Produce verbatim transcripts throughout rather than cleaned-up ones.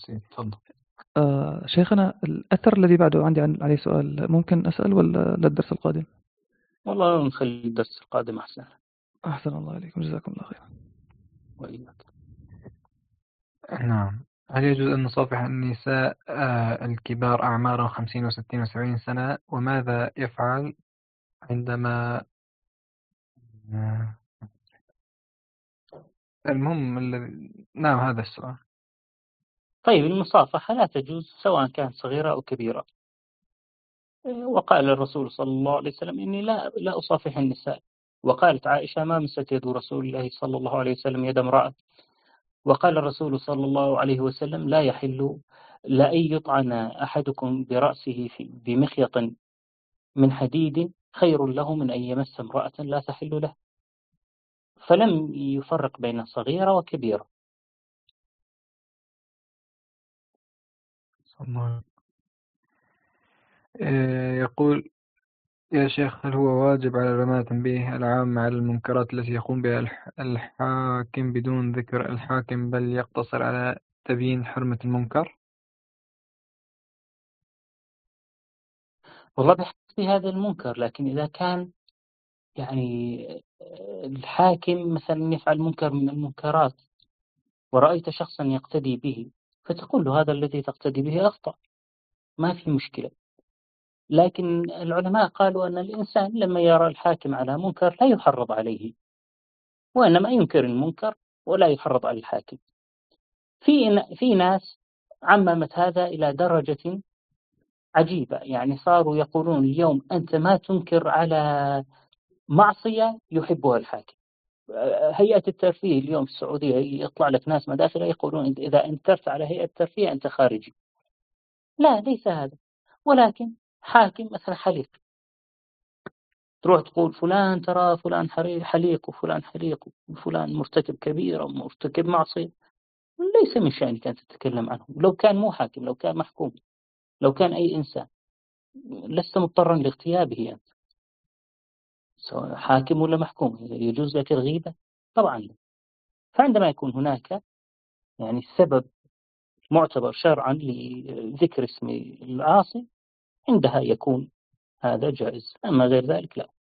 سيدي تفضل. آه شيخنا، الأثر الذي بعده عندي عن- عليه سؤال، ممكن أسأل ولا للدرس القادم؟ والله نخلي الدرس القادم أحسن. أحسن الله عليكم، جزاكم الله خيرا. وإياك. نعم. هل يجوز أن نصافح النساء آه، الكبار أعمارا خمسين وستين وسبعين سنة؟ وماذا يفعل عندما آه، المهم الذي نعم هذا السؤال. طيب، المصافحة لا تجوز سواء كانت صغيرة أو كبيرة. وقال الرسول صلى الله عليه وسلم إني لا لا أصافح النساء. وقالت عائشة ما مست يد رسول الله صلى الله عليه وسلم يد امرأة. وقال الرسول صلى الله عليه وسلم لا يحل لأن يطعن أحدكم برأسه في بمخيط من حديد خير له من أن يمس امرأة لا تحل له. فلم يفرق بين صغيرة وكبيرة. الله. آه، يقول يا شيخ، هل هو واجب على العلماء تنبيه العامة على المنكرات التي يقوم بها الح- الحاكم بدون ذكر الحاكم، بل يقتصر على تبيين حرمة المنكر؟ والله بحث في هذا المنكر، لكن إذا كان يعني الحاكم مثلا يفعل منكر من المنكرات ورأيت شخصا يقتدي به، فتقول له هذا الذي تقتدي به أخطأ، ما في مشكلة. لكن العلماء قالوا أن الإنسان لما يرى الحاكم على منكر لا يحرض عليه، وإنما ينكر المنكر ولا يحرض على الحاكم. في في ناس عممت هذا إلى درجة عجيبة، يعني صاروا يقولون اليوم أنت ما تنكر على معصية يحبها الحاكم. هيئة الترفيه اليوم في السعودية يطلع لك ناس مداخلة يقولون إذا أنكرت على هيئة الترفيه أنت خارجي. لا، ليس هذا. ولكن حاكم مثلا حليق، تروح تقول فلان ترى فلان حليق وفلان حليق وفلان مرتكب كبيرة ومرتكب معصية، ليس من شأنك أن تتكلم عنه. لو كان مو حاكم، لو كان محكوم، لو كان أي إنسان، لست مضطرا لاغتيابه أنت، سواء حاكم ولا محكوم. يجوز لك الغيبة؟ طبعا لا. فعندما يكون هناك يعني سبب معتبر شرعا لذكر اسم العاصي، عندها يكون هذا جائز، أما غير ذلك لا.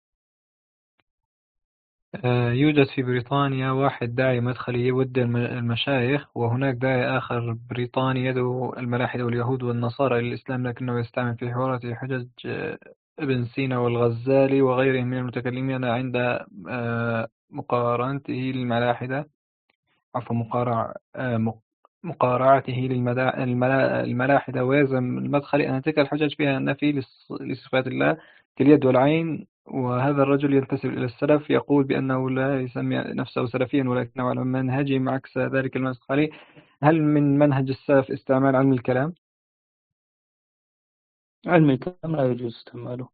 آه، يوجد في بريطانيا واحد داعي مدخلي يود الم- المشايخ، وهناك داعي آخر بريطاني يدعو الملاحدة واليهود والنصارى إلى الإسلام، لكنه يستعمل في حواراته حجج آه، ابن سينا والغزالي وغيرهم من المتكلمين عند آه، مقارنته للملاحدة، عفوا مقارع آه، مق- مقارعته للمدا- الملا- الملاحدة. ويلزم المدخلي أن تلك الحجج فيها نفي لص- لصفات الله كاليد والعين. وهذا الرجل ينتسب إلى السلف، يقول بأنه لا يسمي نفسه سلفيا ولكنه على منهجهم عكس ذلك المدخلي. هل من منهج السلف استعمال علم الكلام؟ علم الكلام لا يجوز استعماله.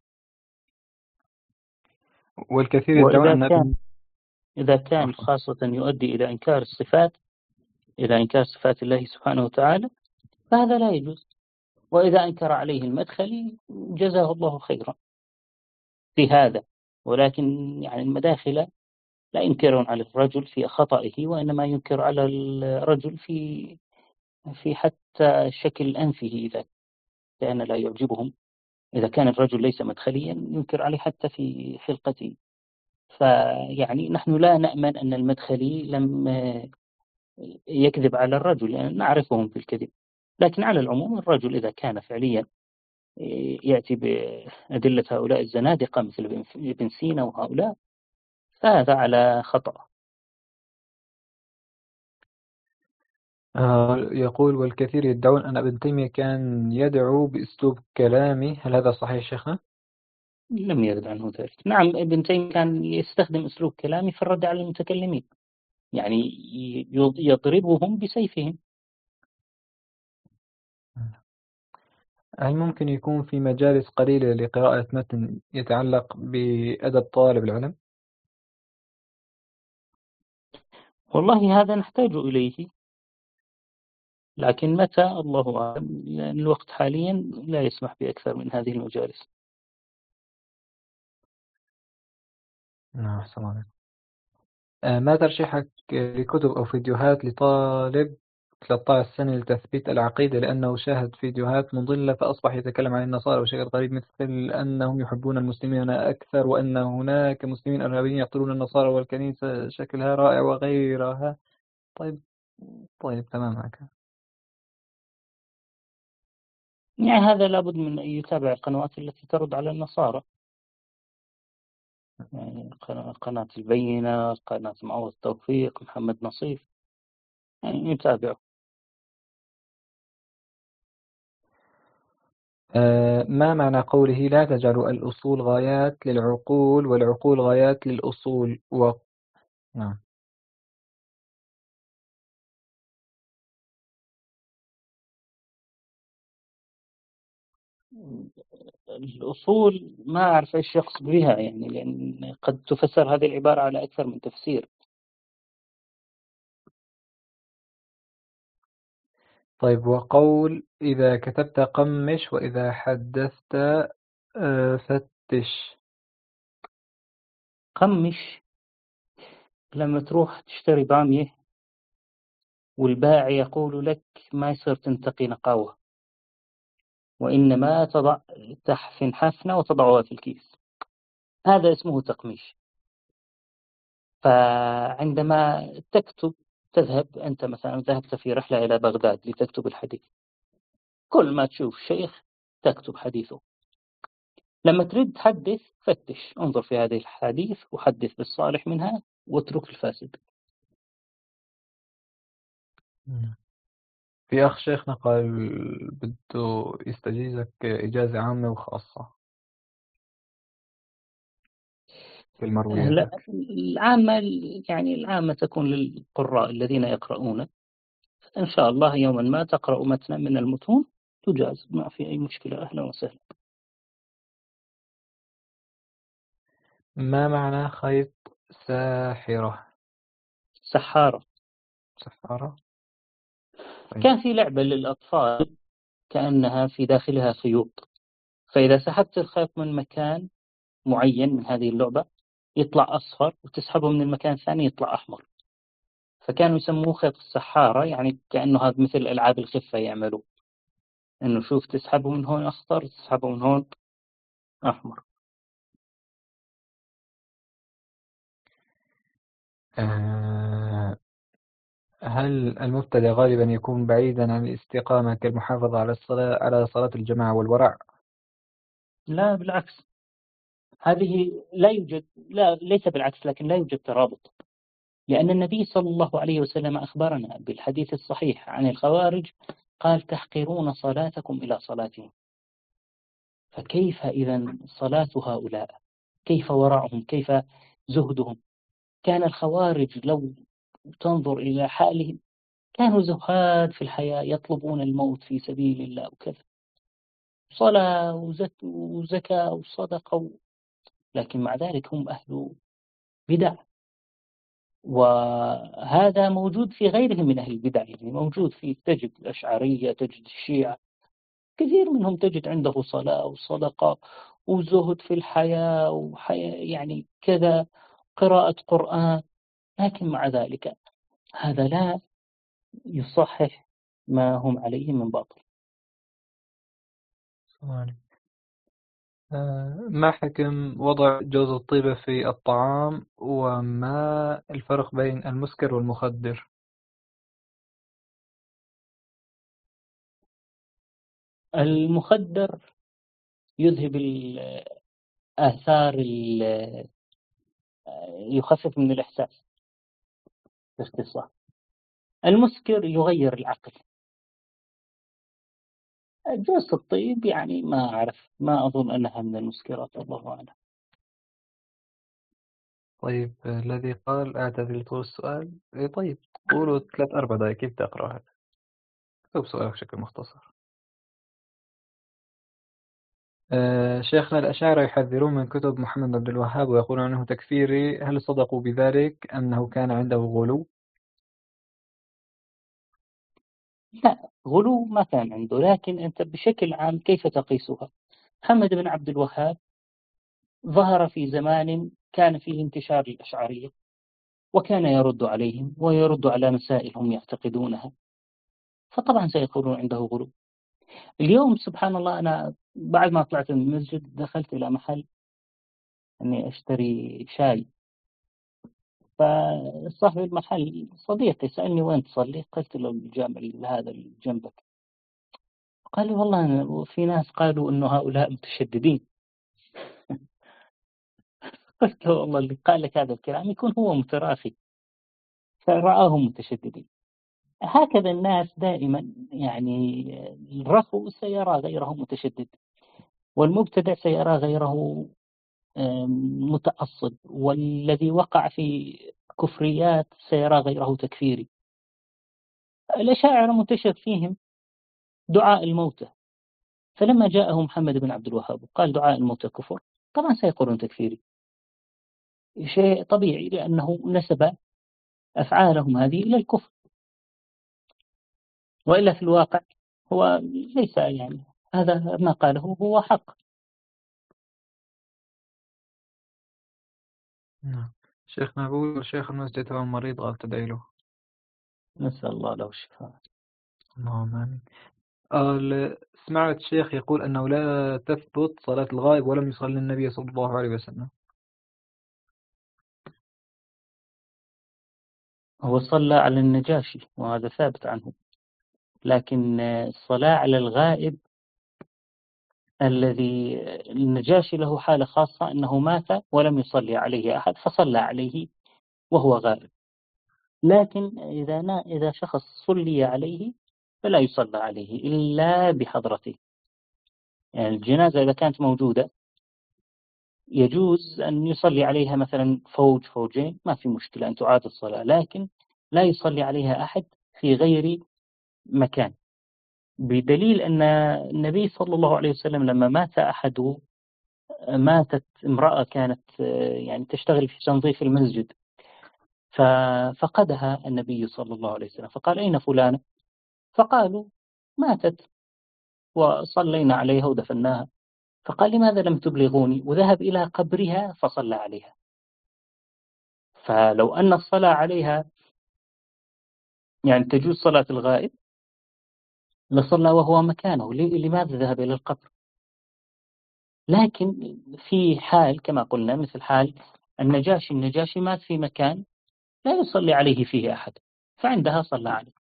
والكثير يدعون وإذا أن كان ابن إذا كان عفوا خاصة يؤدي إلى إنكار الصفات، إلى إنكار صفات الله سبحانه وتعالى، فهذا لا يجوز. وإذا أنكر عليه المدخلي جزاه الله خيرا في هذا. ولكن يعني المداخلة لا ينكرون على الرجل في خطئه، وإنما ينكر على الرجل في في حتى شكل أنفه إذا كان لا يعجبهم. إذا كان الرجل ليس مدخليا ينكر عليه حتى في خلقته. فيعني نحن لا نأمن أن المدخلي لم يكذب على الرجل، يعني نعرفهم في الكذب. لكن على العموم الرجل إذا كان فعليا يأتي بأدلة هؤلاء الزنادقة مثل ابن سينا وهؤلاء، فهذا على خطأ. آه، يقول والكثير يدعون أن ابن تيمية كان يدعو بأسلوب كلامي، هل هذا صحيح شيخنا؟ لم يرد عنه ذلك. نعم، ابن تيمية كان يستخدم أسلوب كلامي في الرد على المتكلمين، يعني يضربهم بسيفهم. هل ممكن يكون في مجالس قليلة لقراءة متن يتعلق بأدب طالب العلم؟ والله هذا نحتاج إليه، لكن متى الله أعلم، لأن الوقت حاليا لا يسمح بأكثر من هذه المجالس. نعم أحسن عليك. آه، ما ترشيحك لكتب أو فيديوهات لطالب ثلاثة عشر سنة لتثبيت العقيدة لأنه شاهد فيديوهات مضلة فأصبح يتكلم عن النصارى بشكل غريب مثل أنهم يحبون المسلمين أكثر وأن هناك مسلمين إرهابيين يقتلون النصارى والكنيسة شكلها رائع وغيرها. طيب طيب تمام هكذا. يعني هذا لابد من أن يتابع القنوات التي ترد على النصارى، يعني قناة البينة، قناة معوض التوفيق، محمد نصيف، يعني يتابعه. آه ما معنى قوله لا تجعلوا الأصول غايات للعقول والعقول غايات للأصول و... نعم. الأصول ما أعرف إيش يقصد بها، يعني لأن قد تفسر هذه العبارة على أكثر من تفسير. طيب وقول إذا كتبت قمش وإذا حدثت آه فتش. قمش لما تروح تشتري بامية والبائع يقول لك ما يصير تنتقي نقاوة، وإنما تضع تحفن حفنة وتضعها في الكيس، هذا اسمه تقميش. فعندما تكتب، تذهب أنت مثلا ذهبت في رحلة إلى بغداد لتكتب الحديث، كل ما تشوف شيخ تكتب حديثه. لما تريد تحدث فتش، انظر في هذه الحديث وحدث بالصالح منها واترك الفاسد. في أخ شيخنا قال بده يستجيزك إجازة عامة وخاصة في لا، المروياتك. العامة يعني العامة تكون للقراء الذين يقرؤون، إن شاء الله يوما ما تقرأ متنا من المتون تجاز، ما في أي مشكلة، أهلا وسهلا. ما معنى خيط ساحرة؟ سحارة. سحارة. طيب. كان في لعبة للأطفال كأنها في داخلها خيوط، فإذا سحبت الخيط من مكان معين من هذه اللعبة يطلع أصفر، وتسحبه من المكان الثاني يطلع أحمر، فكانوا يسموه خيط السحارة. يعني كأنه هذا مثل ألعاب الخفة يعملوا، إنه شوف تسحبه من هون أخضر، تسحبه من هون أحمر. آه هل المبتدأ غالبا يكون بعيدا عن الاستقامة كالمحافظة على الصلاة على صلاة الجماعة والورع؟ لا بالعكس، هذه لا يوجد، لا ليس بالعكس، لكن لا يوجد ترابط، لأن النبي صلى الله عليه وسلم أخبرنا بالحديث الصحيح عن الخوارج، قال تحقرون صلاتكم إلى صلاتهم. فكيف إذا صلاة هؤلاء، كيف ورعهم، كيف زهدهم؟ كان الخوارج لو تنظر إلى حالهم كانوا زهاد في الحياة، يطلبون الموت في سبيل الله وكذا، صلاة وزك وزكاة وصدقة، لكن مع ذلك هم أهل بدع. وهذا موجود في غيرهم من أهل البدع، يعني موجود في، تجد الأشعرية، تجد الشيعة، كثير منهم تجد عنده صلاة وصدقة وزهد في الحياة وحياة يعني كذا، قراءة قرآن، لكن مع ذلك هذا لا يصحح ما هم عليه من باطل. آه ما حكم وضع جوز الطيبة في الطعام وما الفرق بين المسكر والمخدر؟ المخدر يذهب الآثار، يخفف من الإحساس باختصار. المسكر يغير العقل. جوز الطيب يعني ما أعرف، ما أظن أنها من المسكرات، الله أعلم. طيب آه، الذي قال أعتذر لطول السؤال. إيه طيب قولوا ثلاث أربع دقائق كيف تقرأ هذا؟ اكتب سؤالك بشكل مختصر. آه شيخنا الأشاعرة يحذرون من كتب محمد بن عبد الوهاب ويقولون أنه تكفيري، هل صدقوا بذلك أنه كان عنده غلو؟ لا، غلو ما كان عنده، لكن أنت بشكل عام كيف تقيسها؟ محمد بن عبد الوهاب ظهر في زمان كان فيه انتشار الأشعرية، وكان يرد عليهم ويرد على مسائل هم يعتقدونها، فطبعا سيكونون عنده غلو. اليوم سبحان الله أنا بعد ما طلعت من المسجد دخلت إلى محل أني أشتري شاي، فصاحب المحل صديقي سألني وين تصلي؟ قلت له الجامع هذا اللي جنبك. قال لي والله أنا في ناس قالوا إنه هؤلاء متشددين. قلت له والله اللي قال لك هذا الكلام يكون هو متراخي فرآهم متشددين. هكذا الناس دائما، يعني الرخو سيرى غيره متشدد، والمبتدع سيرى غيره متعصب، والذي وقع في كفريات سيرى غيره تكفيري. الأشاعرة منتشر فيهم دعاء الموتى، فلما جاءه محمد بن عبد الوهاب قال دعاء الموتى كفر، طبعا سيقولون تكفيري، شيء طبيعي لأنه نسب أفعالهم هذه إلى الكفر، وإلا في الواقع هو ليس، يعني هذا ما قاله هو حق. نعم. شيخنا بقول شيخ المسجد هو مريض قال تدعي له. نسأل الله له الشفاء. اللهم آمين. آه، سمعت شيخ يقول أنه لا تثبت صلاة الغائب ولم يصلي النبي صلى الله عليه وسلم. هو صلى على النجاشي وهذا ثابت عنه، لكن الصلاة على الغائب الذي النجاشي له حالة خاصة أنه مات ولم يصلي عليه أحد فصلى عليه وهو غائب، لكن إذا إذا شخص صلي عليه فلا يصلى عليه إلا بحضرته. يعني الجنازة إذا كانت موجودة يجوز أن يصلي عليها مثلا فوج فوجين، ما في مشكلة أن تعاد الصلاة، لكن لا يصلي عليها أحد في غير مكان، بدليل أن النبي صلى الله عليه وسلم لما مات أحد، ماتت امرأة كانت يعني تشتغل في تنظيف المسجد، ففقدها النبي صلى الله عليه وسلم فقال أين فلانة؟ فقالوا ماتت وصلينا عليها ودفناها. فقال لماذا لم تبلغوني؟ وذهب إلى قبرها فصلى عليها. فلو أن الصلاة عليها يعني تجوز صلاة الغائب لصلى وهو مكانه، لماذا ذهب إلى القبر؟ لكن في حال كما قلنا مثل حال النجاشي، النجاشي مات في مكان لا يصلي عليه فيه أحد، فعندها صلى عليه.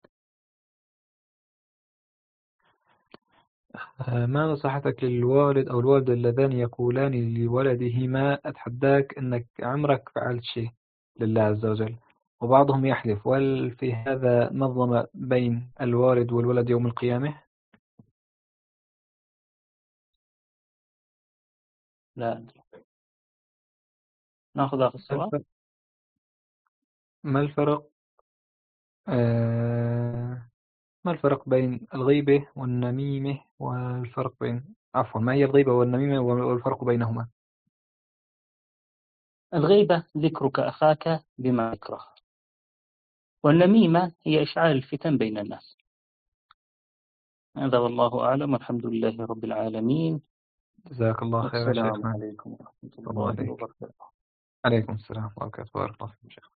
ما نصيحتك للوالد أو الوالدة اللذان يقولان لولدهما أتحداك أنك عمرك فعلت شيء لله عز وجل، وبعضهم يحلف، وهل في هذا نظم بين الوالد والولد يوم القيامة؟ لا أدري. نأخذ آخر السؤال. ما الفرق آه ما الفرق بين الغيبة والنميمة والفرق بين عفوا ما هي الغيبة والنميمة والفرق بينهما؟ الغيبة ذكرك أخاك بما يكره، والنميمة هي إشعال الفتن بين الناس. هذا والله أعلم، والحمد لله رب العالمين. جزاك الله خيرا والسلام شيخنا. عليكم ورحمة الله الله عليك. وبركاته. عليكم السلام ورحمة الله وبركاته. بارك الله فيك شيخ.